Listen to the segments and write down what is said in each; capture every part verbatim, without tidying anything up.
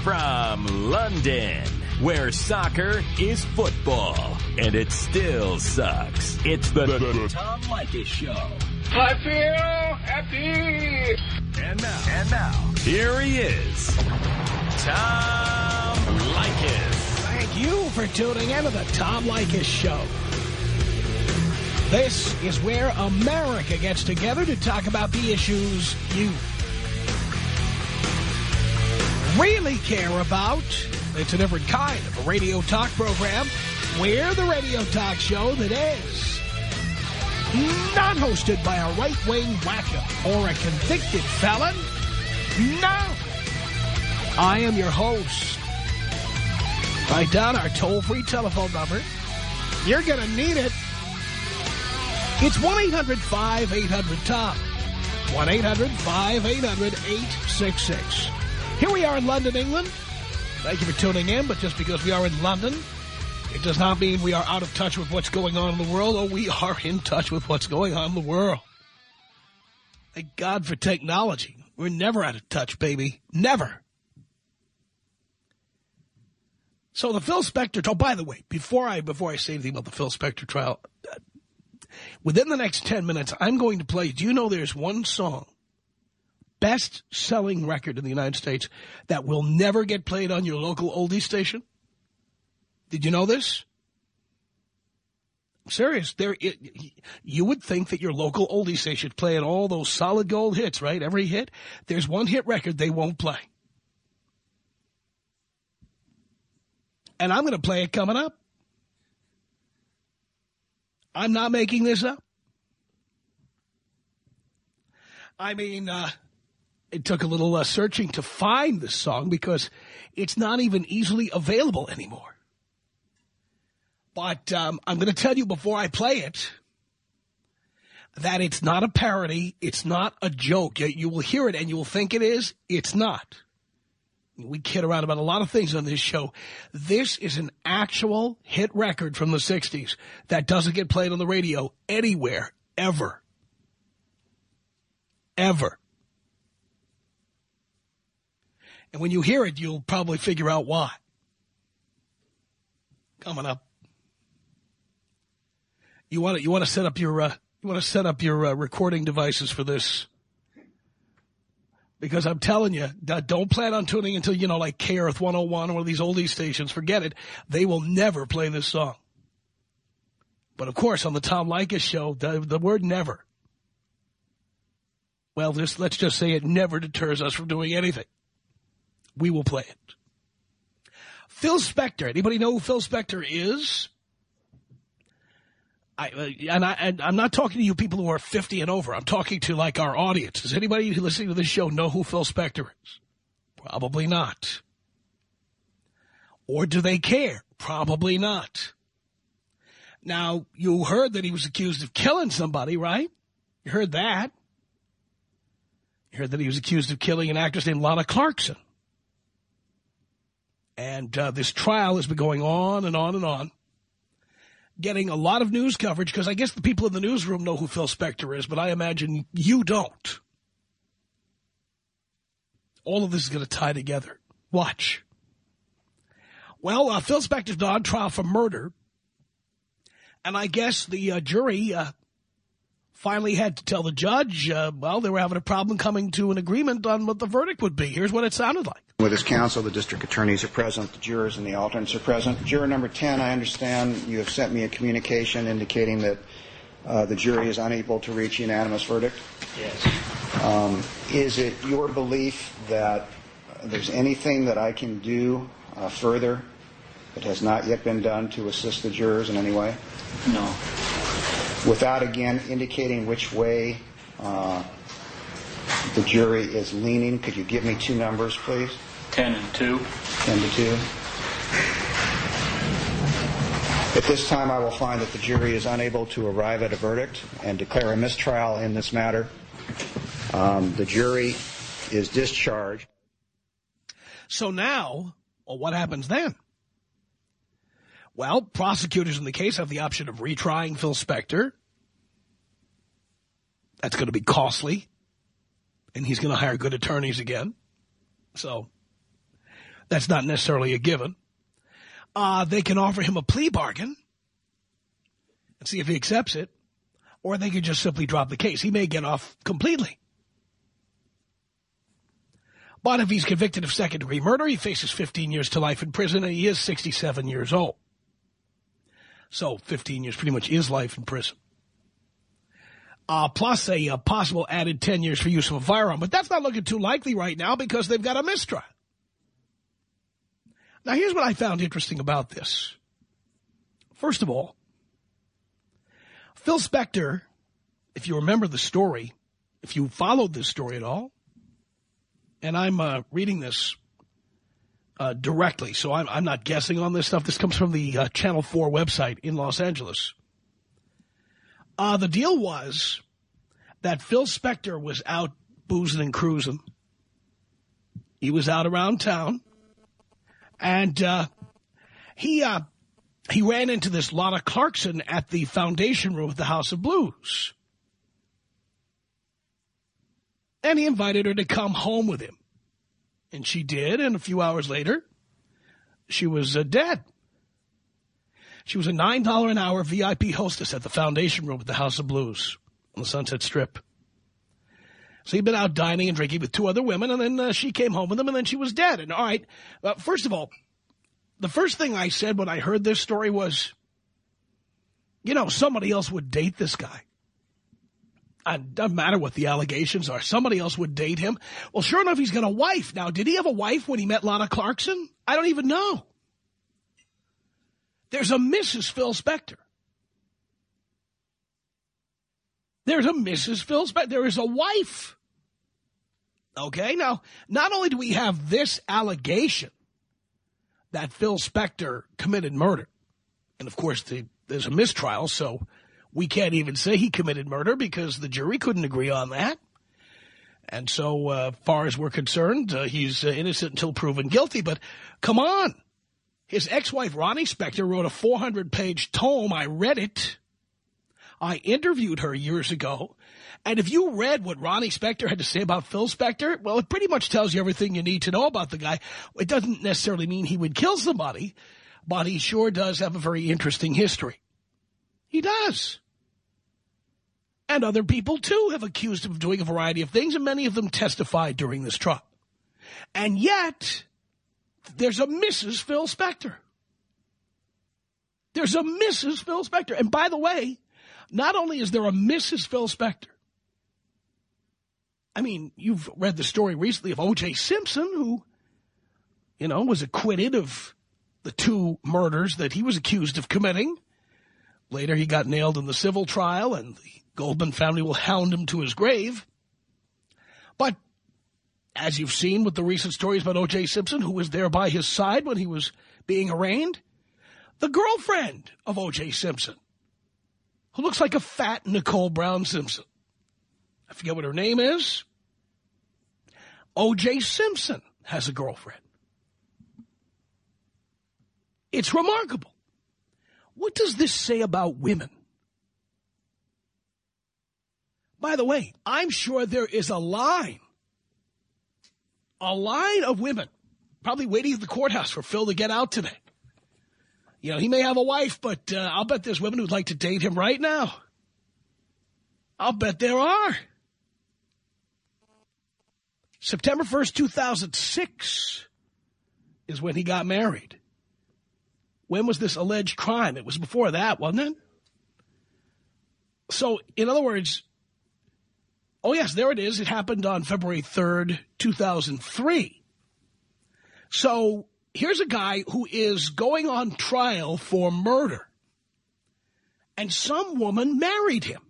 From London, where soccer is football, and it still sucks. It's the, the, the Tom Leykis Show. I feel happy. And now, and now, here he is, Tom Leykis. Thank you for tuning in to the Tom Leykis Show. This is where America gets together to talk about the issues you really care about. It's a different kind of a radio talk program. We're the radio talk show that is not hosted by a right-wing wacko or a convicted felon. No. I am your host. Write down our toll-free telephone number. You're going to need it. It's one eight hundred five eight hundred Tom. one eight hundred five eight hundred eight six six. Here we are in London, England. Thank you for tuning in, but just because we are in London, it does not mean we are out of touch with what's going on in the world. Oh, we are in touch with what's going on in the world. Thank God for technology. We're never out of touch, baby. Never. So the Phil Spector trial, by the way, before I, before I say anything about the Phil Spector trial, uh, within the next ten minutes, I'm going to play, do you know there's one song, best-selling record in the United States, that will never get played on your local oldie station? Did you know this? I'm serious. There, it, you would think that your local oldie station playing all those solid gold hits, right? Every hit. There's one hit record they won't play. And I'm going to play it coming up. I'm not making this up. I mean, uh, it took a little uh, searching to find this song because it's not even easily available anymore. But um, I'm going to tell you before I play it that it's not a parody. It's not a joke. You, you will hear it and you will think it is. It's not. We kid around about a lot of things on this show. This is an actual hit record from the sixties that doesn't get played on the radio anywhere, ever. Ever. And when you hear it, you'll probably figure out why. Coming up. You want to you want to set up your uh, you want to set up your uh, recording devices for this. Because I'm telling you, don't plan on tuning until, you know, like K R F one oh one or one of these oldie stations. Forget it. They will never play this song. But, of course, on the Tom Leykis Show, the, the word never. Well, this, let's just say it never deters us from doing anything. We will play it. Phil Spector. Anybody know who Phil Spector is? I, uh, and, I, and I'm not talking to you people who are fifty and over. I'm talking to, like, our audience. Does anybody listening to this show know who Phil Spector is? Probably not. Or do they care? Probably not. Now, you heard that he was accused of killing somebody, right? You heard that. You heard that he was accused of killing an actress named Lana Clarkson. And uh, this trial has been going on and on and on. Getting a lot of news coverage, because I guess the people in the newsroom know who Phil Spector is, but I imagine you don't. All of this is going to tie together. Watch. Well, uh, Phil Spector's on trial for murder, and I guess the uh, jury uh, finally had to tell the judge, uh, well, they were having a problem coming to an agreement on what the verdict would be. Here's what it sounded like. With his counsel, the district attorneys are present, the jurors and the alternates are present. Juror number ten, I understand you have sent me a communication indicating that uh, the jury is unable to reach a unanimous verdict. Yes. Um, is it your belief that there's anything that I can do uh, further that has not yet been done to assist the jurors in any way? No. Without, again, indicating which way uh, the jury is leaning, could you give me two numbers, please? Ten and two. Ten to two. At this time, I will find that the jury is unable to arrive at a verdict and declare a mistrial in this matter. Um, the jury is discharged. So now, well, what happens then? Well, prosecutors in the case have the option of retrying Phil Spector. That's going to be costly. And he's going to hire good attorneys again. So That's not necessarily a given. Uh, they can offer him a plea bargain and see if he accepts it, or they could just simply drop the case. He may get off completely. But if he's convicted of second-degree murder, he faces fifteen years to life in prison, and he is sixty-seven years old. So fifteen years pretty much is life in prison. Uh, plus a, a possible added ten years for use of a firearm. But that's not looking too likely right now because they've got a mistrial. Now, here's what I found interesting about this. First of all, Phil Spector, if you remember the story, if you followed this story at all, and I'm uh, reading this uh, directly, so I'm, I'm not guessing on this stuff. This comes from the uh, Channel four website in Los Angeles. Uh, the deal was that Phil Spector was out boozing and cruising. He was out around town, and uh, he uh, he ran into this Lana Clarkson at the Foundation Room at the House of Blues. And he invited her to come home with him. And she did, and a few hours later, she was uh, dead. She was a nine dollars an hour V I P hostess at the Foundation Room at the House of Blues on the Sunset Strip. So he'd been out dining and drinking with two other women, and then uh, she came home with him, and then she was dead. And all right, uh, first of all, the first thing I said when I heard this story was, you know, somebody else would date this guy. It doesn't matter what the allegations are. Somebody else would date him. Well, sure enough, he's got a wife. Now, did he have a wife when he met Lana Clarkson? I don't even know. There's a Missus Phil Spector. There's a Missus Phil Spector. There is a wife. Okay, now, not only do we have this allegation that Phil Spector committed murder, and of course, the, there's a mistrial, so we can't even say he committed murder because the jury couldn't agree on that. And so, uh, far as we're concerned, uh, he's uh, innocent until proven guilty. But come on. His ex-wife, Ronnie Spector, wrote a four hundred page tome. I read it. I interviewed her years ago. And if you read what Ronnie Spector had to say about Phil Spector, well, it pretty much tells you everything you need to know about the guy. It doesn't necessarily mean he would kill somebody, but he sure does have a very interesting history. He does. And other people, too, have accused him of doing a variety of things, and many of them testified during this trial. And yet, there's a Missus Phil Spector. There's a Missus Phil Spector. And by the way, not only is there a Missus Phil Spector, I mean, you've read the story recently of O J Simpson, who, you know, was acquitted of the two murders that he was accused of committing. Later, he got nailed in the civil trial, and the Goldman family will hound him to his grave. But as you've seen with the recent stories about O J Simpson, who was there by his side when he was being arraigned, the girlfriend of O J Simpson, who looks like a fat Nicole Brown Simpson. I forget what her name is. O J Simpson has a girlfriend. It's remarkable. What does this say about women? By the way, I'm sure there is a line, a line of women probably waiting at the courthouse for Phil to get out today. You know, he may have a wife, but uh, I'll bet there's women who'd like to date him right now. I'll bet there are. September first, two thousand six is when he got married. When was this alleged crime? It was before that, wasn't it? So, in other words, oh, yes, there it is. It happened on February third, two thousand three. So, here's a guy who is going on trial for murder. And some woman married him.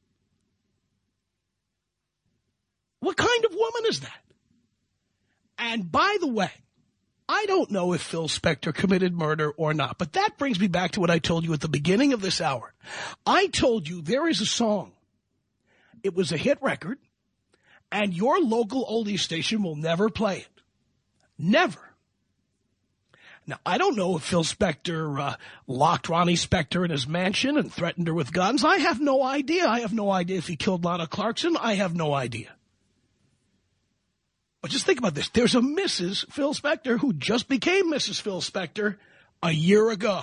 What kind of woman is that? And by the way, I don't know if Phil Spector committed murder or not, but that brings me back to what I told you at the beginning of this hour. I told you there is a song. It was a hit record, and your local oldie station will never play it. Never. Now, I don't know if Phil Spector uh, locked Ronnie Spector in his mansion and threatened her with guns. I have no idea. I have no idea if he killed Lana Clarkson. I have no idea. But just think about this. There's a Missus Phil Spector who just became Missus Phil Spector a year ago.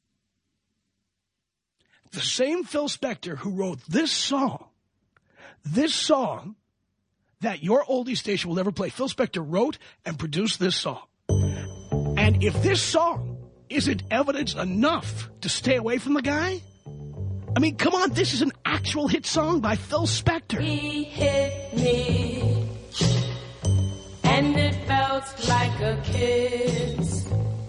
The same Phil Spector who wrote this song, this song that your oldie station will never play. Phil Spector wrote and produced this song. And if this song isn't evidence enough to stay away from the guy, I mean, come on, this is an actual hit song by Phil Spector. He hit me, and it felt like a kiss.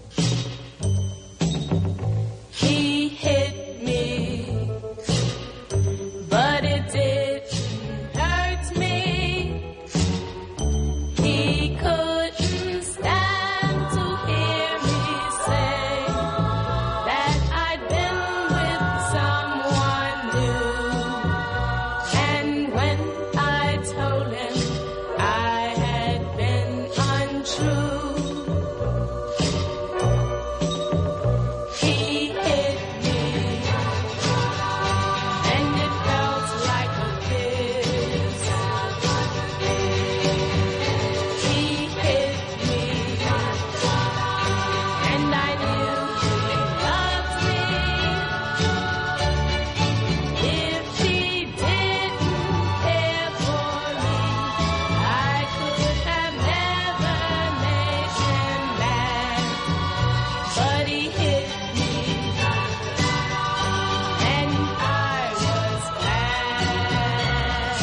He hit me, but it didn't hurt me. He couldn't stand to hear me say that I'd been with someone new. And when I told him I had been untrue, he hit me, and it felt like a kiss. He hit me, and I knew he loved me. If he didn't care for me, I could have never made him mad. But he hit me, and I was glad.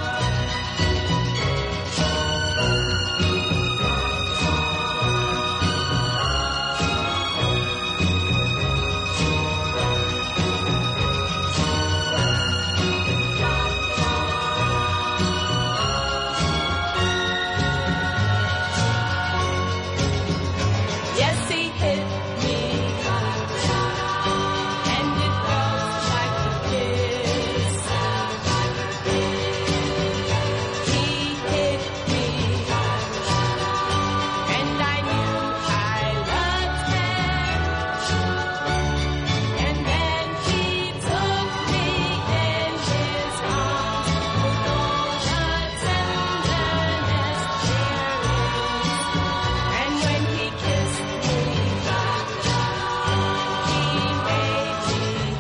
Yes, he hit me, and it felt like a kiss. He hit me, and I knew I loved him. And then he took me in his arms with all the tenderness there is. And when he kissed me, he made me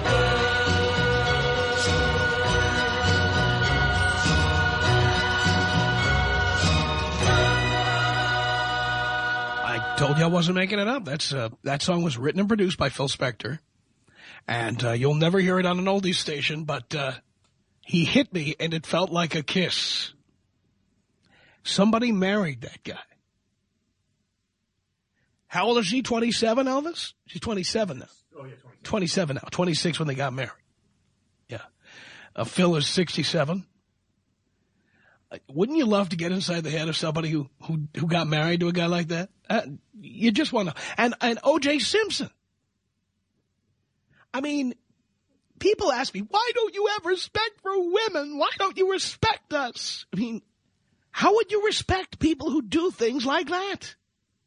I told you I wasn't making it up. That's uh, that song was written and produced by Phil Spector. And uh, you'll never hear it on an oldies station, but uh, he hit me and it felt like a kiss. Somebody married that guy. How old is she? twenty-seven, Elvis? She's twenty-seven now. Oh, yeah, twenty-seven. twenty-seven now. twenty-six when they got married. Yeah. Uh, Phil is sixty-seven. Uh, Wouldn't you love to get inside the head of somebody who who, who got married to a guy like that? Uh, you just want to. And, and O J Simpson. I mean, people ask me, why don't you have respect for women? Why don't you respect us? I mean, how would you respect people who do things like that?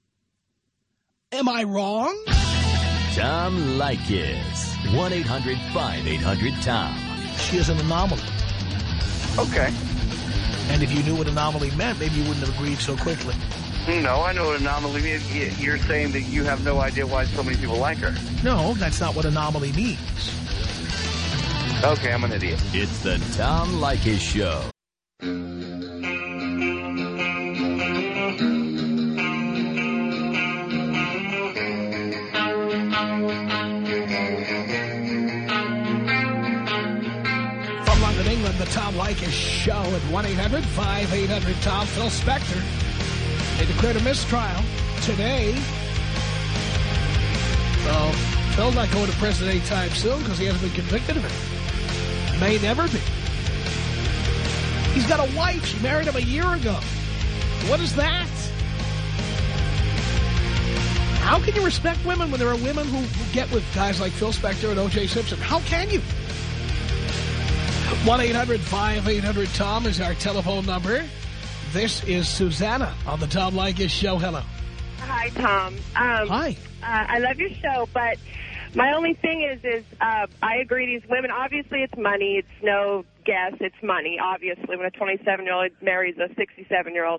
Am I wrong? Tom Leykis. one eight hundred five eight hundred Tom. She is an anomaly. Okay. And if you knew what anomaly meant, maybe you wouldn't have agreed so quickly. No, I know what anomaly means. Y- You're saying that you have no idea why so many people like her. No, that's not what anomaly means. Okay, I'm an idiot. It's the Tom Leykis Show. From London, England, the Tom Leykis Show at one eight hundred five eight hundred Tom. Phil Spector. They declared a mistrial today. So, Phil's not going to prison anytime soon because he hasn't been convicted of it. May never be. He's got a wife. She married him a year ago. What is that? How can you respect women when there are women who, who get with guys like Phil Spector and O J Simpson? How can you? one eight hundred five eight hundred Tom is our telephone number. This is Susanna on the Tom Leykis Show. Hello. Hi, Tom. Um, Hi. Uh, I love your show, but my only thing is, is uh, I agree these women, obviously it's money. It's no guess. It's money, obviously, when a twenty-seven-year-old marries a sixty-seven-year-old.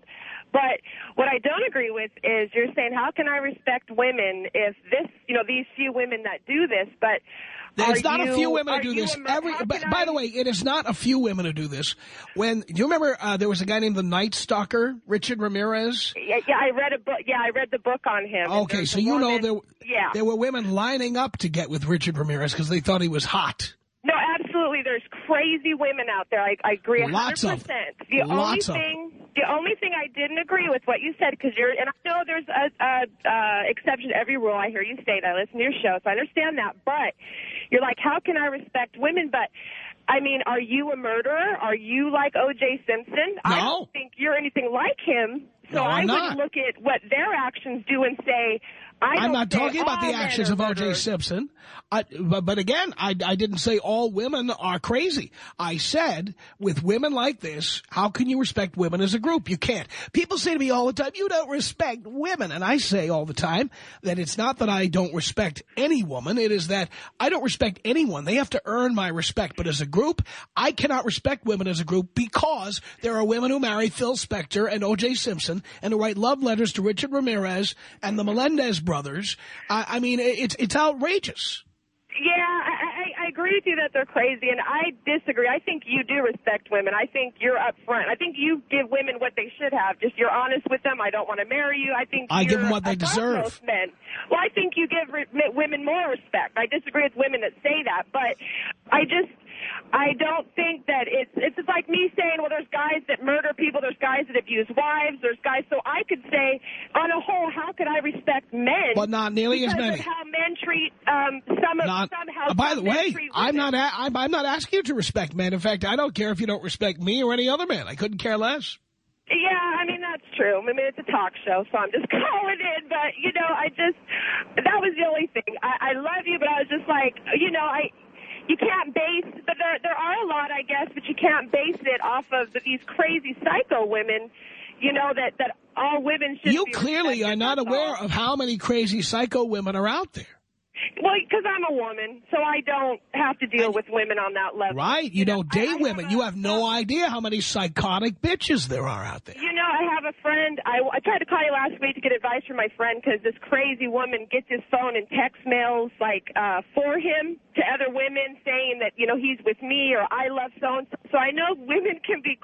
But what I don't agree with is you're saying, how can I respect women if this, you know, these few women that do this, but There's are not you, a few women are who do you this. a- Every, how but, can by I- the way, it is not a few women who do this. When do you remember uh, there was a guy named the Night Stalker, Richard Ramirez? Yeah, yeah, I read a book. Yeah, I read the book on him. and Okay, there's so a you know woman- there, yeah. there were women lining up to get with Richard Ramirez because they thought he was hot. No, absolutely. There's crazy women out there. I, I agree one hundred percent. Lots of them. The Lots of only thing, the only thing I didn't agree with what you said, because you're, and I know there's a, a, a exception to every rule. I hear you say that. I listen to your show, so I understand that. But you're like, how can I respect women? But I mean, are you a murderer? Are you like O J Simpson? No. I don't think you're anything like him. So No, I'm I not. wouldn't look at what their actions do and say, I I'm don't not say talking about all the men actions are of O J murderers. Simpson. I, but, but again, I, I didn't say all women are crazy. I said with women like this, how can you respect women as a group? You can't. People say to me all the time, you don't respect women. And I say all the time that it's not that I don't respect any woman. It is that I don't respect anyone. They have to earn my respect. But as a group, I cannot respect women as a group because there are women who marry Phil Spector and O J Simpson and who write love letters to Richard Ramirez and the Melendez brothers. I, I mean, it's it's outrageous. Yeah, I, I, I agree with you that they're crazy, and I disagree. I think you do respect women. I think you're upfront. I think you give women what they should have. Just you're honest with them. I don't want to marry you. I think I you're give them what they above deserve. most men. Well, I think you give re women more respect. I disagree with women that say that, but I just... I don't think that it's it's just like me saying, well, there's guys that murder people, there's guys that abuse wives, there's guys. So I could say, on a whole, how could I respect men? But not nearly as because many. Of how men treat um, some of Not, somehow. uh, by the some men way, treat I'm women. not a, I'm, I'm not asking you to respect men. In fact, I don't care if you don't respect me or any other man. I couldn't care less. Yeah, I mean, that's true. I mean, it's a talk show, so I'm just calling in. But, you know, I just, that was the only thing. I, I love you, but I was just like, you know, I... You can't base, but there there are a lot, I guess, but you can't base it off of the, these crazy psycho women, you know, that, that all women should You be clearly are respected, not that's aware all. of how many crazy psycho women are out there. Well, because I'm a woman, so I don't have to deal with women on that level. Right? You know, don't I- date I have women. a- You have no idea how many psychotic bitches there are out there. You know, I have a friend. I, I tried to call you last week to get advice from my friend because this crazy woman gets his phone and text mails like uh, for him to other women saying that, you know, he's with me or I love so-and-so. So I know women can be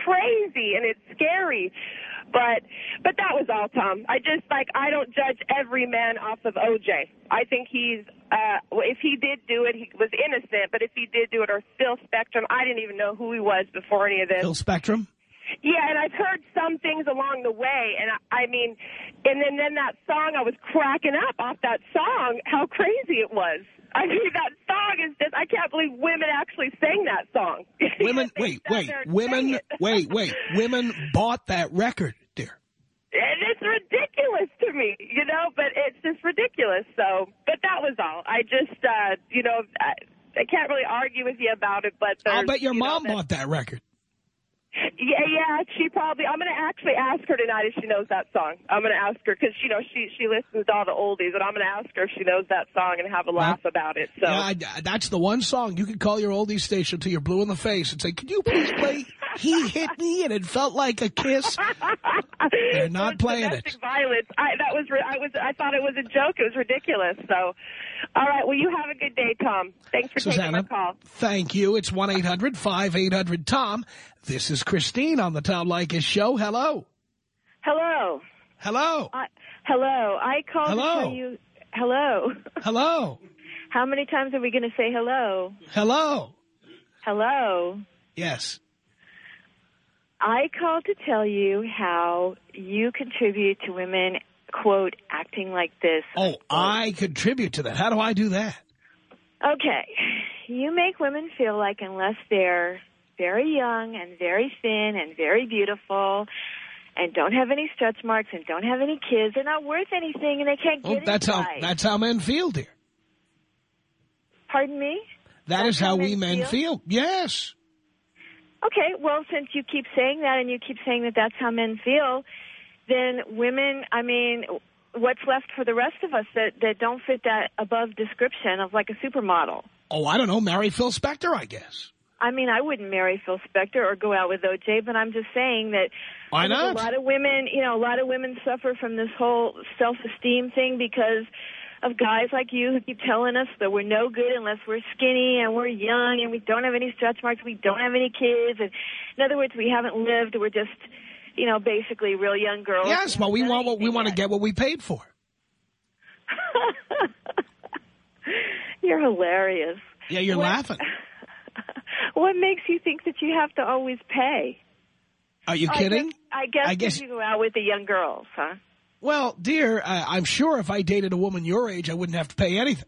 crazy and it's scary. But but that was all, Tom. I just, like, I don't judge every man off of O J. I think he's, uh, if he did do it, he was innocent. But if he did do it, or Phil Spectrum, I didn't even know who he was before any of this. Phil Spectrum? Yeah, and I've heard some things along the way, and I, I mean, and then, then that song, I was cracking up off that song, how crazy it was. I mean, that song is just, I can't believe women actually sang that song. Women, They wait, sat wait, there and sang women, it. wait, wait. Women bought that record, dear. And it's ridiculous to me, you know, but it's just ridiculous. So, but that was all. I just, uh, you know, I, I can't really argue with you about it, but I'll there's, bet your you know, mom that- bought that record. Yeah, yeah, she probably, I'm going to actually ask her tonight if she knows that song. I'm going to ask her because, you know, she, she listens to all the oldies, and I'm going to ask her if she knows that song and have a laugh Well, about it. So. Yeah, I, that's the one song you can call your oldies station till you're blue in the face and say, could you please play He Hit Me and It Felt Like a Kiss? They're not It's playing domestic it. violence. I, that was, I was, I thought it was a joke. It was ridiculous. So, all right. Well, you have a good day, Tom. Thanks for taking Susanna, my call. thank you. It's one eight hundred five eight hundred Tom. This is Christine on the Tom Leykis Show. Hello. Hello. Hello. I, hello. I called Hello. to tell you. Hello. Hello. How many times are we going to say hello? Hello. Hello. Yes. I called to tell you how you contribute to women, quote, acting like this. Oh, I contribute to that. How do I do that? Okay. You make women feel like unless they're very young and very thin and very beautiful and don't have any stretch marks and don't have any kids, they're not worth anything and they can't Oh, get that's how inside. that's how men feel, dear. Pardon me? That That's is how how we men men feel? feel. Yes. Okay, well, since you keep saying that and you keep saying that that's how men feel, then women, I mean, what's left for the rest of us that, that don't fit that above description of like a supermodel? Oh, I don't know. Marry Phil Spector, I guess. I mean, I wouldn't marry Phil Spector or go out with O J, but I'm just saying that Why not? a lot of women, you know, a lot of women suffer from this whole self-esteem thing because of guys like you who keep telling us that we're no good unless we're skinny and we're young and we don't have any stretch marks, we don't have any kids. And in other words, we haven't lived. We're just, you know, basically real young girls. Yes, well, we want what we want to get what we paid for. You're hilarious. Yeah, you're what, laughing. What makes you think that you have to always pay? Are you kidding? I guess, I guess, I guess you go out with the young girls, huh? Well, dear, uh, I'm sure if I dated a woman your age, I wouldn't have to pay anything.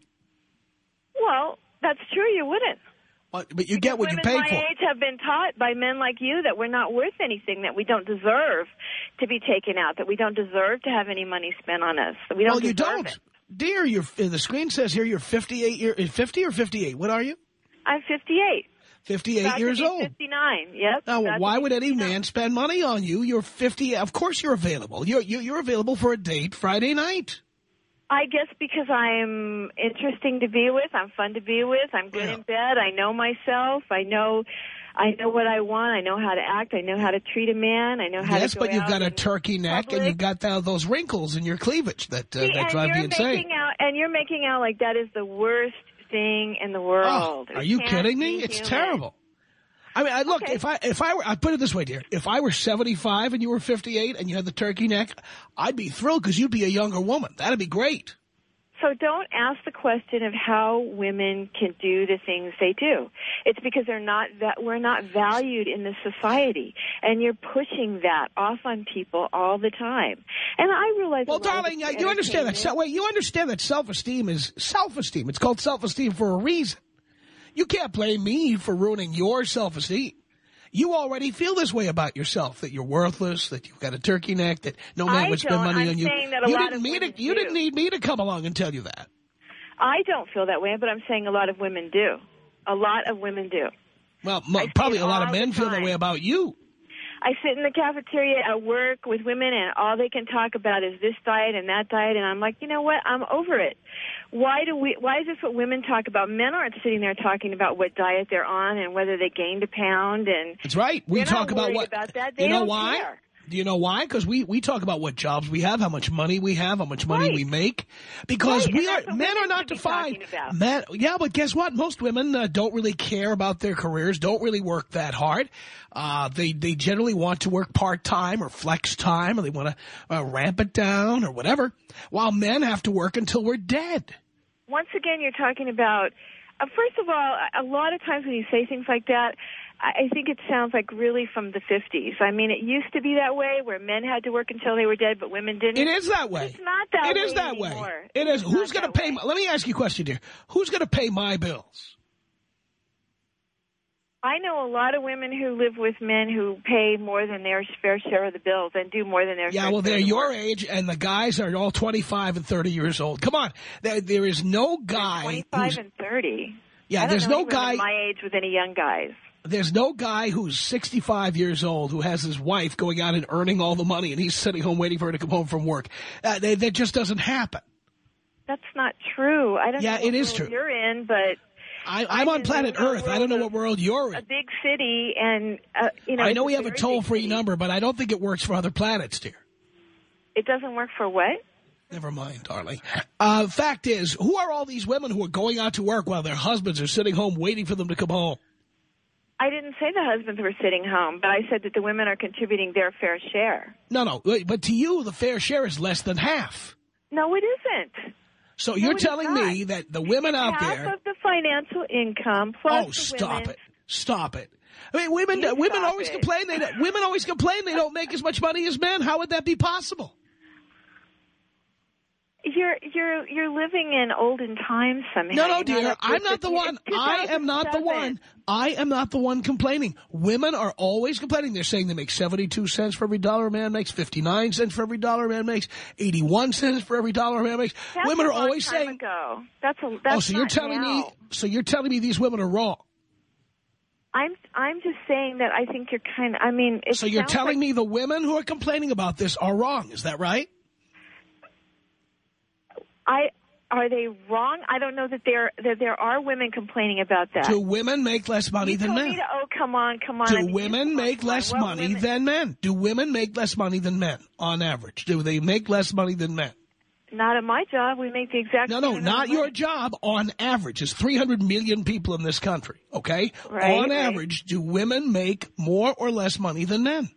Well, that's true. You wouldn't. But, but you get what you Women pay my for. age have been taught by men like you that we're not worth anything, that we don't deserve to be taken out, that we don't deserve to have any money spent on us. That we don't well, you deserve don't. It. Dear, you're, the screen says here you're fifty-eight, year, fifty or fifty-eight? What are you? I'm fifty-eight. fifty-eight About years to be old. fifty-nine, yep. Now, About why to be would any fifty-nine. man spend money on you? You're fifty. Of course you're available. You're, you're, you're available for a date Friday night. I guess because I'm interesting to be with, I'm fun to be with, I'm good Yeah. in bed, I know myself, I know I know what I want, I know how to act, I know how to treat a man, I know how Yes, to go but you've out got a in turkey neck public. and you've got uh, those wrinkles in your cleavage that, uh, See, that and drive you're me insane. making out, and you're making out like that is the worst thing in the world. Oh, are It you can't kidding me? be It's human. terrible. I mean, I, look, Okay. if I if I were, I put it this way, dear. If I were seventy-five and you were fifty-eight and you had the turkey neck, I'd be thrilled because you'd be a younger woman. That'd be great. So don't ask the question of how women can do the things they do. It's because they're not that we're not valued in this society, and you're pushing that off on people all the time. And I realize. Well, a lot of darling, it's uh, you understand that. entertainment. So, wait, you understand that self-esteem is self-esteem. It's called self-esteem for a reason. You can't blame me for ruining your self-esteem. You already feel this way about yourself, that you're worthless, that you've got a turkey neck, that no man I would spend don't. money I'm on you. saying that a You lot didn't of need women it. You do. didn't need me to come along and tell you that. I don't feel that way, but I'm saying a lot of women do. A lot of women do. Well, I mo- see probably it a lot of all men the feel that time. way about you. I sit in the cafeteria at work with women, and all they can talk about is this diet and that diet, and I'm like, you know what? I'm over it. Why do we? Why is this what women talk about? Men aren't sitting there talking about what diet they're on and whether they gained a pound. And That's right. We they're talk not about worried what. about that. They you know don't why? care. Do you know why? Because we, we talk about what jobs we have, how much money we have, how much money Right. we make. Because Right, we and are that's what men women are not should be defined. talking about. Men, yeah, but guess what? Most women uh, don't really care about their careers, don't really work that hard. Uh, they they generally want to work part time or flex time, or they want to uh, ramp it down or whatever. While men have to work until we're dead. Once again, you're talking about. Uh, first of all, a lot of times when you say things like that, I think it sounds like really from the fifties. I mean, it used to be that way where men had to work until they were dead, but women didn't. It is that way. It's not that It way is that anymore. way. It is. It's Who's not going to that pay? way. My, let me ask you a question, dear. Who's going to pay my bills? I know a lot of women who live with men who pay more than their fair share of the bills and do more than their Yeah, fair well, share they're of the your work. age, and the guys are all twenty-five and thirty years old. Come on. There, there is no guy twenty-five who's... and thirty. Yeah, I don't there's know no any guy... women my age with any young guys. There's no guy who's sixty-five years old who has his wife going out and earning all the money, and he's sitting home waiting for her to come home from work. Uh, they, that just doesn't happen. That's not true. I don't Yeah, know what it is world true. you're in, but... I, I'm on just planet live in a Earth. I don't know world what world you're A in. big city, and, uh, you know... I it's know we have a very big toll-free city. number, but I don't think it works for other planets, dear. It doesn't work for what? Never mind, darling. Uh, fact is, who are all these women who are going out to work while their husbands are sitting home waiting for them to come home? I didn't say the husbands were sitting home, but I said that the women are contributing their fair share. No, no, wait, but to you, the fair share is less than half. No, it isn't. So No, you're it is telling not. me that the women It's out half there... of the financial income plus Oh, the stop women. it. Stop it. I mean, women You women stop always it. complain they don't, women always complain they don't make as much money as men. How would that be possible? You're you're you're living in olden times somehow. No, no, You're dear. not- I'm not the one. I am not the one. I am not the one complaining. Women are always complaining. They're saying they make seventy-two cents for every dollar a man makes, fifty-nine cents for every dollar a man makes, eighty-one cents for every dollar a man makes. That's Women a are long always time saying, ago. That's a that's "Oh, so you're not telling now. me? So you're telling me these women are wrong? I'm I'm just saying that I think you're kind of. I mean, it So you're sounds telling like, me the women who are complaining about this are wrong? Is that right?" I are they wrong? I don't know that there that there are women complaining about that. Do women make less money you than told men? Me to, oh, come on, come on. Do I mean, women you, make come on, less well, money women, than men? Do women make less money than men on average? Do they make less money than men? Not at my job. We make the exact No, same no, amount not of your money. job. On average, there's three hundred million people in this country, okay? Right, on right. average, do women make more or less money than men?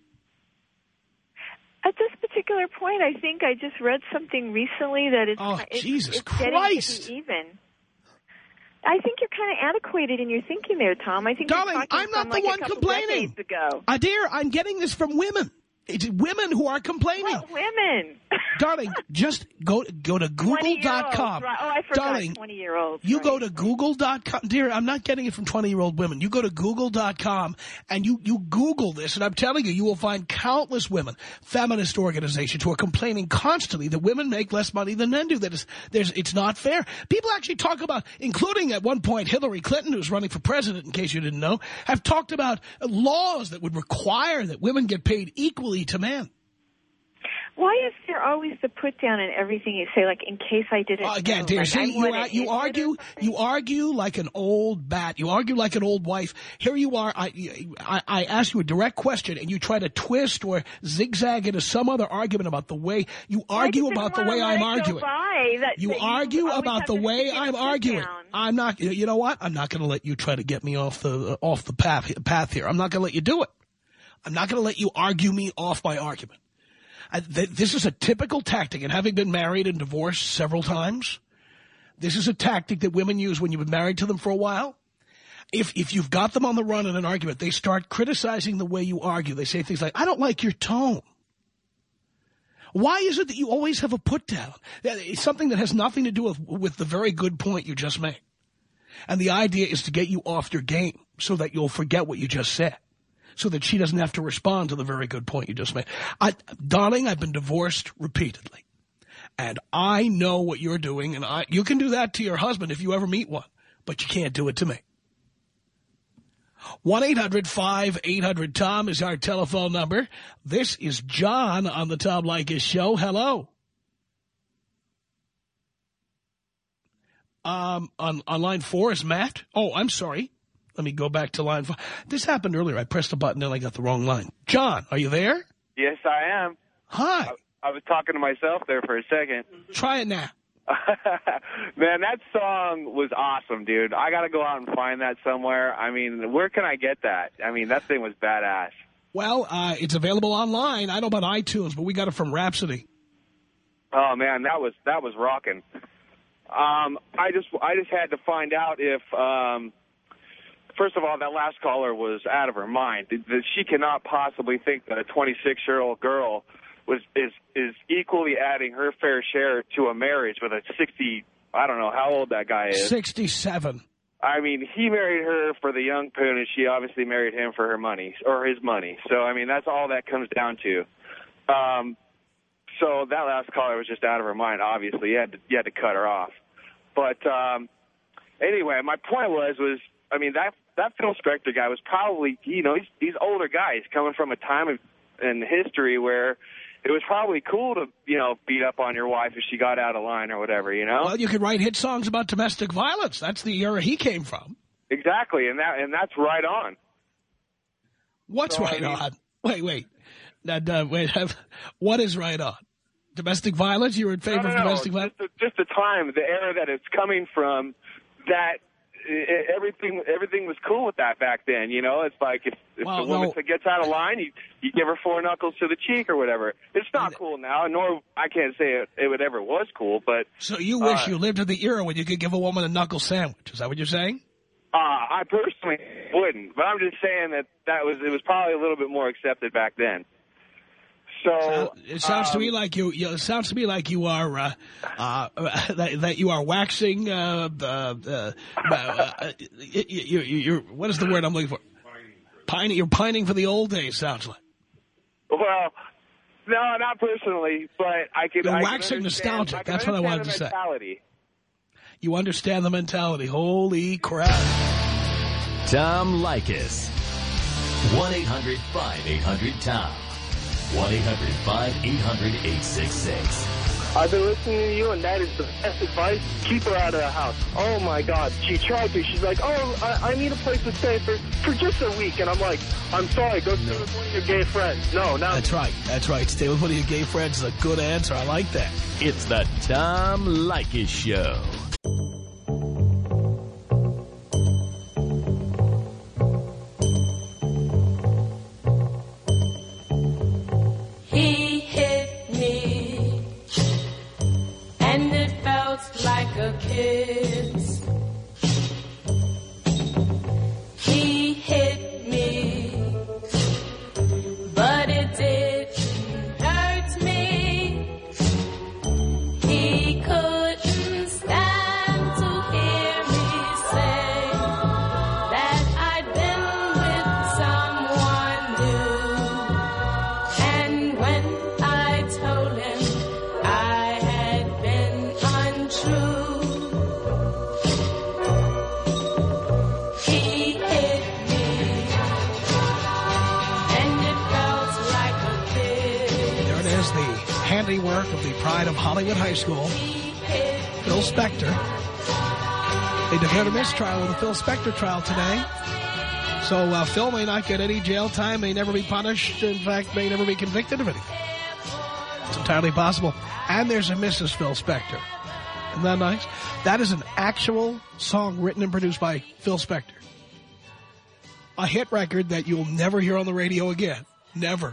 At this particular point, I think I just read something recently that it's, Oh, it's, Jesus it's Christ. getting to be even. I think you're kind of antiquated in your thinking there, Tom. I think Darling, you're talking I'm not from the like one a couple complaining. decades ago. Uh, dear, I'm getting this from women. It's women who are complaining. What women? Darling, just go go to Google dot com. Right. Oh, I forgot. Darling, twenty-year-olds. you right. go to Google dot com. Dear, I'm not getting it from twenty-year-old women. You go to Google dot com and you, you Google this, and I'm telling you, you will find countless women, feminist organizations, who are complaining constantly that women make less money than men do. That is, there's, it's not fair. People actually talk about, including at one point Hillary Clinton, who's running for president, in case you didn't know, have talked about laws that would require that women get paid equally to men. Why is there always the put down in everything you say? Like, in case I didn't. Uh, again, know, dear, like, see, I'm you, what, are, an you idiot or argue, something? you argue like an old bat. You argue like an old wife. Here you are. I, I, I ask you a direct question, and you try to twist or zigzag into some other argument about the way you argue I just about the didn't way wanna I'm let it go arguing. by, that- You that argue always about have the to way give a I'm sit arguing. down. I'm not. You know what? I'm not going to let you try to get me off the uh, off the path path here. I'm not going to let you do it. I'm not going to let you argue me off my argument. I, th this is a typical tactic, and having been married and divorced several times, this is a tactic that women use when you've been married to them for a while. If, if you've got them on the run in an argument, they start criticizing the way you argue. They say things like, I don't like your tone. Why is it that you always have a put down? It's something that has nothing to do with, with the very good point you just made. And the idea is to get you off your game so that you'll forget what you just said, so that she doesn't have to respond to the very good point you just made. I, darling, I've been divorced repeatedly, and I know what you're doing, and I, you can do that to your husband if you ever meet one, but you can't do it to me. one eight hundred five eight hundred Tom is our telephone number. This is John on the Tom Leykis Show. Hello. Um, on, on line four is Matt. Oh, I'm sorry. Let me go back to line five. This happened earlier. I pressed a button and I got the wrong line. John, are you there? Yes, I am. Hi. I, I was talking to myself there for a second. Try it now. Man, that song was awesome, dude. I got to go out and find that somewhere. I mean, where can I get that? I mean, that thing was badass. Well, uh, it's available online. I don't know about iTunes, but we got it from Rhapsody. Oh, man, that was that was rocking. Um, I just I just had to find out if, um, first of all, that last caller was out of her mind. That she cannot possibly think that a twenty-six-year-old girl was is is equally adding her fair share to a marriage with a sixty. I don't know how old that guy is. sixty-seven. I mean, he married her for the young poon, and she obviously married him for her money or his money. So I mean, that's all that comes down to. Um, so that last caller was just out of her mind. Obviously, you had to you had to cut her off. But um, anyway, my point was was I mean that that Phil Spector guy was probably, you know, he's these older guys coming from a time of, in history where it was probably cool to, you know, beat up on your wife if she got out of line or whatever, you know? Well, you could write hit songs about domestic violence. That's the era he came from. Exactly, and that and that's right on. What's So, right I mean- on? Wait, wait. Now, uh, wait. What is right on? Domestic violence? You were in favor no, no, of no, domestic violence? just the, just the time, the era that it's coming from, that i everything everything was cool with that back then, you know? It's like if, if Well, the woman no. gets out of line, you, you give her four knuckles to the cheek or whatever. It's not cool now, nor I can't say it, it ever was cool, but... So you wish uh, you lived in the era when you could give a woman a knuckle sandwich. Is that what you're saying? Uh, I personally wouldn't, but I'm just saying that, that was it was probably a little bit more accepted back then. So It sounds um, to me like you, you. It sounds to me like you are uh, uh, that, that you are waxing. Uh, uh, uh, uh, you, you, you're, what is the word I'm looking for? Pining. You're pining for the old days. Sounds like. Well, no, not personally, but I could. You're I waxing can nostalgic. I can That's what I wanted to understand say. the mentality. You understand the mentality. Holy crap! Tom Leykis. one eight hundred five eight hundred Tom. one eight hundred five eight hundred eight six six. I've been listening to you, and that is the best advice. Keep her out of the house. Oh, my God. She tried to. She's like, oh, I, I need a place to stay for, for just a week. And I'm like, I'm sorry. Go stay with one of your gay friends. No, now. That's right. That's right. Stay with one of your gay friends is a good answer. I like that. It's the Tom Leykis Show. He hit me, and it felt like a kiss. He hit me, but it didn't hurt me. He couldn't stand to hear me say that I'd been with someone new. And when I told him I had been untrue, he hit me, and it felt like a kiss. There it is, the handiwork of the pride of Hollywood High School, Phil Spector. They declared a mistrial in the Phil Spector trial today. So uh, Phil may not get any jail time, may never be punished, in fact, may never be convicted of anything. It's entirely possible. And there's a Missus Phil Spector. Isn't that nice? That is an actual song written and produced by Phil Spector. A hit record that you'll never hear on the radio again. Never.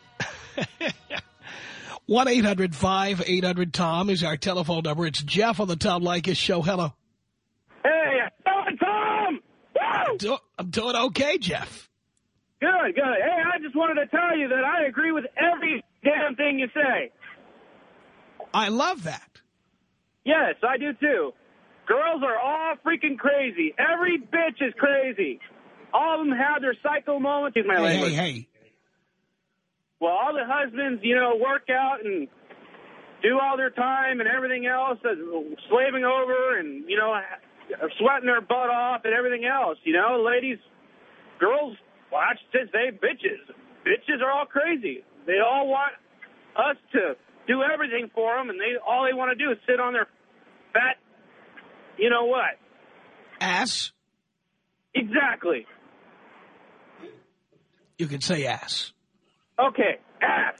one eight hundred five eight hundred Tom is our telephone number. It's Jeff on the Tom Leykis Show. Hello. Hey, Tom! Tom! Woo! Do- I'm doing okay, Jeff. Good, good. Hey, I just wanted to tell you that I agree with every damn thing you say. I love that. Yes, I do too. Girls are all freaking crazy. Every bitch is crazy. All of them have their psycho moments. Excuse my Hey, language. hey, hey. Well, all the husbands, you know, work out and do all their time and everything else, uh, slaving over and, you know, sweating their butt off and everything else. You know, ladies, girls, well, I should say bitches. Bitches are all crazy. They all want us to do everything for them, and they all they want to do is sit on their fat, you know what? Ass? Exactly. You can say ass. Okay, ass.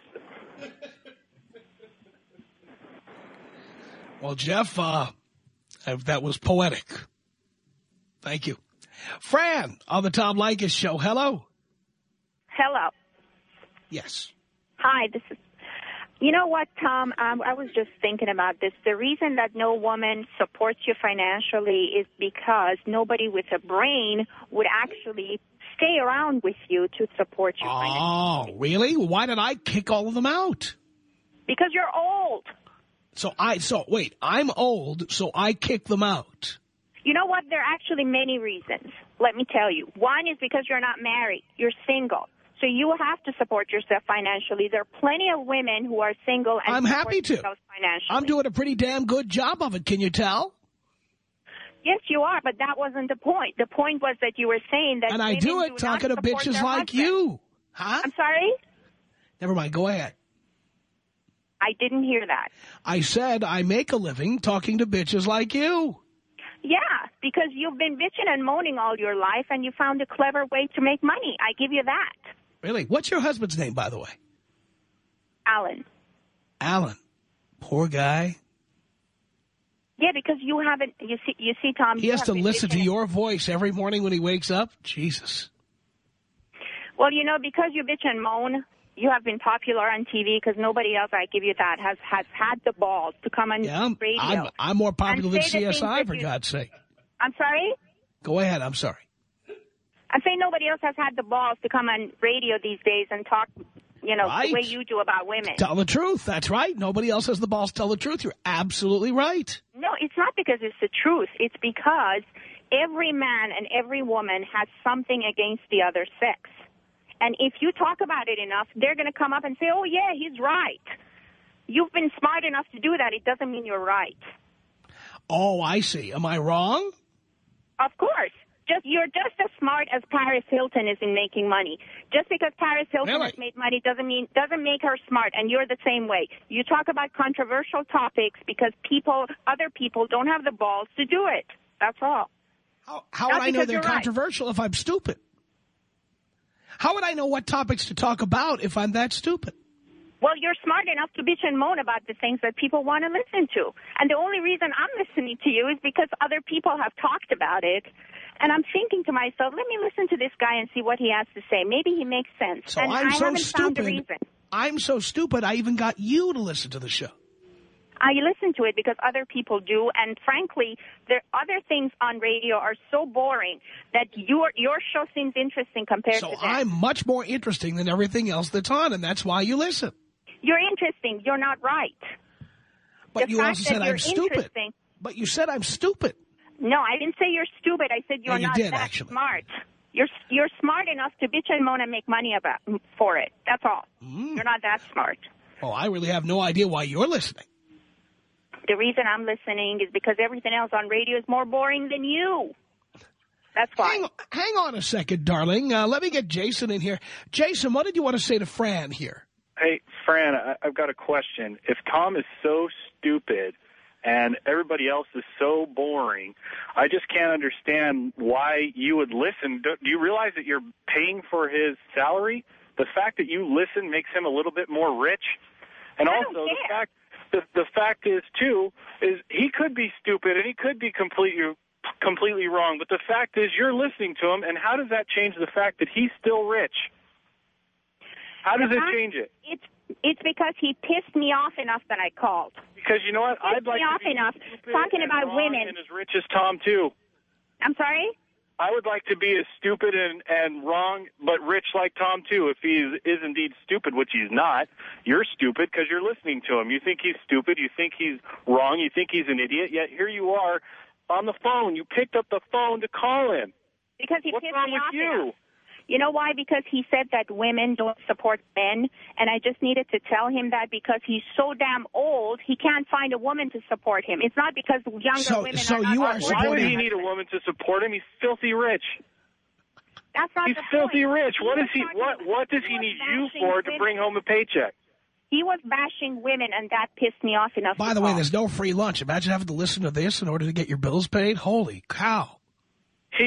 Well, Jeff, uh, that was poetic. Thank you. Fran on the Tom Leykis Show. Hello. Hello. Yes. Hi, this is... You know what, Tom? Um, I was just thinking about this. The reason that no woman supports you financially is because nobody with a brain would actually stay around with you to support you financially. Oh, really? Why did I kick all of them out? Because you're old. So I, so wait, I'm old, so I kick them out. You know what? There are actually many reasons. Let me tell you. One is because you're not married. You're single. So you have to support yourself financially. There are plenty of women who are single and I'm happy to. themselves financially. I'm doing a pretty damn good job of it. Can you tell? Yes, you are, but that wasn't the point. The point was that you were saying that And I women do it do talking to not support bitches their like husband. you. Huh? I'm sorry? Never mind. Go ahead. I didn't hear that. I said I make a living talking to bitches like you. Yeah, because you've been bitching and moaning all your life, and you found a clever way to make money. I give you that. Really? What's your husband's name, by the way? Alan. Alan. Poor guy. Yeah, because you haven't, you see, you see, Tom. He you has have to been listen to bitching. your voice every morning when he wakes up? Jesus. Well, you know, because you bitch and moan, you have been popular on T V because nobody else, I give you that, has, has had the balls to come on Yeah, I'm, radio. I'm, I'm more popular than and say C the S I, things for that you- God's sake. I'm sorry? Go ahead. I'm sorry. I'm saying nobody else has had the balls to come on radio these days and talk, you know, Right. the way you do about women. Tell the truth. That's right. Nobody else has the balls to tell the truth. You're absolutely right. No, it's not because it's the truth. It's because every man and every woman has something against the other sex. And if you talk about it enough, they're going to come up and say, oh, yeah, he's right. You've been smart enough to do that. It doesn't mean you're right. Oh, I see. Am I wrong? Of course. just you're just as smart as Paris Hilton is in making money. Just because Paris Hilton Really? has made money doesn't mean doesn't make her smart, and you're the same way. You talk about controversial topics because people, other people, don't have the balls to do it. That's all. How, how Not would I know because they're you're right. controversial if I'm stupid? How would I know what topics to talk about if I'm that stupid? Well, you're smart enough to bitch and moan about the things that people want to listen to. And the only reason I'm listening to you is because other people have talked about it. And I'm thinking to myself, let me listen to this guy and see what he has to say. Maybe he makes sense. So and I'm I so haven't found a stupid. reason. I'm so stupid, I even got you to listen to the show. I listen to it because other people do, and frankly, there other things on radio are so boring that your your show seems interesting compared So to them. I'm much more interesting than everything else that's on, and that's why you listen. You're interesting. You're not right. But The you fact also that said you're I'm stupid. interesting- But you said I'm stupid. No, I didn't say you're stupid. I said you're Yeah, you not did, that actually. smart. You're you're smart enough to bitch and moan and make money about for it. That's all. Mm. You're not that smart. Oh, I really have no idea why you're listening. The reason I'm listening is because everything else on radio is more boring than you. That's why. Hang, hang on a second, darling. Uh, let me get Jason in here. Jason, what did you want to say to Fran here? Hey, Fran, I, I've got a question. If Tom is so stupid and everybody else is so boring, I just can't understand why you would listen. Do, do you realize that you're paying for his salary? The fact that you listen makes him a little bit more rich. And I also don't the care. fact the, the fact is, too, is he could be stupid and he could be completely completely wrong. But the fact is you're listening to him, and how does that change the fact that he's still rich? How does The it fact- change it? It's it's because he pissed me off enough that I called. Because you know what? Pissed I'd like me to off be enough stupid talking and about wrong women. and as rich as Tom, too. I'm sorry? I would like to be as stupid and, and wrong, but rich like Tom, too. If he is, is indeed stupid, which he's not, you're stupid because you're listening to him. You think he's stupid. You think he's wrong. You think he's an idiot. Yet here you are on the phone. You picked up the phone to call him. Because he What's pissed wrong me with off you? enough. You know why? Because he said that women don't support men, and I just needed to tell him that because he's so damn old, he can't find a woman to support him. It's not because younger So- women so are not you are supporting Why would supporting- he him. need a woman to support him? He's filthy rich. That's not He's the filthy point. rich. What was is he? talking What about- What does he was need you bashing for to women. bring home a paycheck? He was bashing women, and that pissed me off enough. By to the way, call. there's no free lunch. Imagine having to listen to this in order to get your bills paid. Holy cow. He.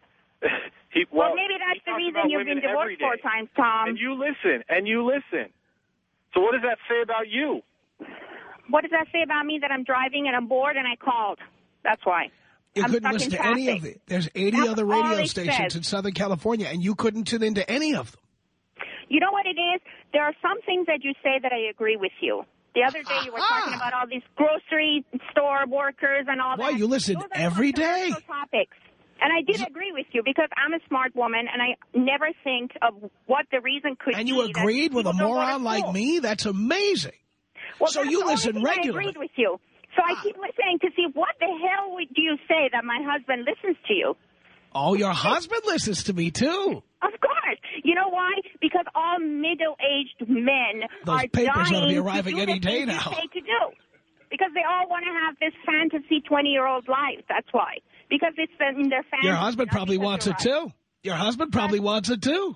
He, Well, well, maybe that's he the talks reason about you've been women every divorced four day. times, Tom. And you listen, and you listen. So what does that say about you? What does that say about me? That I'm driving and I'm bored and I called. That's why. You I'm couldn't stuck listen in to any of traffic. it. There's eighty That's other all radio it stations says. in Southern California, and you couldn't tune into any of them. You know what it is? There are some things that you say that I agree with you. The other day you were Aha. talking about all these grocery store workers and all Why, that. you listen Those are every day. controversial topics. And I did agree with you because I'm a smart woman and I never think of what the reason could be. And you that agreed with a people don't go to moron like school. me? That's amazing. Well, So that's you the only listen thing regularly. I agreed with you. So I keep listening to see what the hell would you say that my husband listens to you. Oh, your husband listens to me, too. Of course. You know why? Because all middle-aged men Those are papers ought to dying be arriving to do any the day things now. you say to do. Because they all want to have this fantasy twenty-year-old life. That's why. Because it's in their fantasy. Your husband not probably because wants you're it, right. too. Your husband probably wants it, too.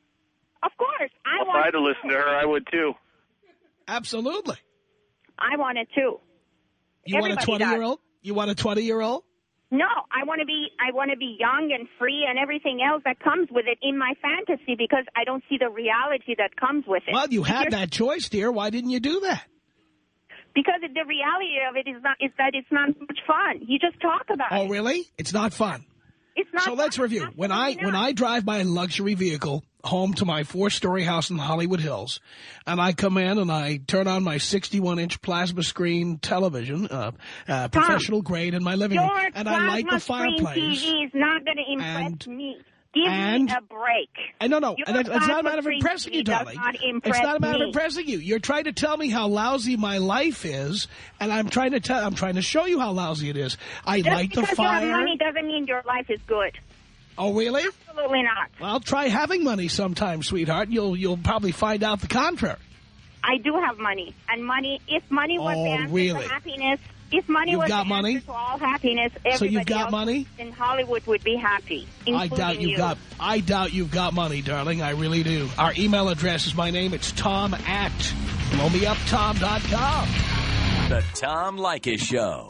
Of course. I If want I had to it listen too. to her, I would too. Absolutely. I want it too. You want a Everybody twenty-year-old? You want a twenty-year-old? No, I want to be I want to be young and free and everything else that comes with it in my fantasy because I don't see the reality that comes with it. Well, you If had you're- that choice, dear. Why didn't you do that? Because the reality of it is not is that it's not much fun. You just talk about Oh, it. really? It's not fun. It's not. So let's fun. review. When I Absolutely when not. I drive my luxury vehicle home to my four-story house in the Hollywood Hills, and I come in and I turn on my sixty-one inch plasma screen television, uh, uh, professional grade, in my living room, Your and I light the plasma screen fireplace. T V is not going to impress and- me. Give and- me a break. And no, no, Your and it- it's not a matter of plasma screen impressing T V you, does darling. not impress It's not a matter me. of impressing you. You're trying to tell me how lousy my life is, and I'm trying to tell, I'm trying to show you how lousy it is. I Just light the because you fire. have money doesn't mean your life is good. Oh, really? Absolutely not. Well, try having money sometime, sweetheart. You'll you'll probably find out the contrary. I do have money, and money. If money was Oh, the answer really? to happiness, if money You've was got the money? answer to all happiness, everybody So you've got else money? in Hollywood would be happy, I including doubt you've you. got. I doubt you've got money, darling. I really do. Our email address is my name. It's Tom at blow me up tom dot com. The Tom Leykis Show.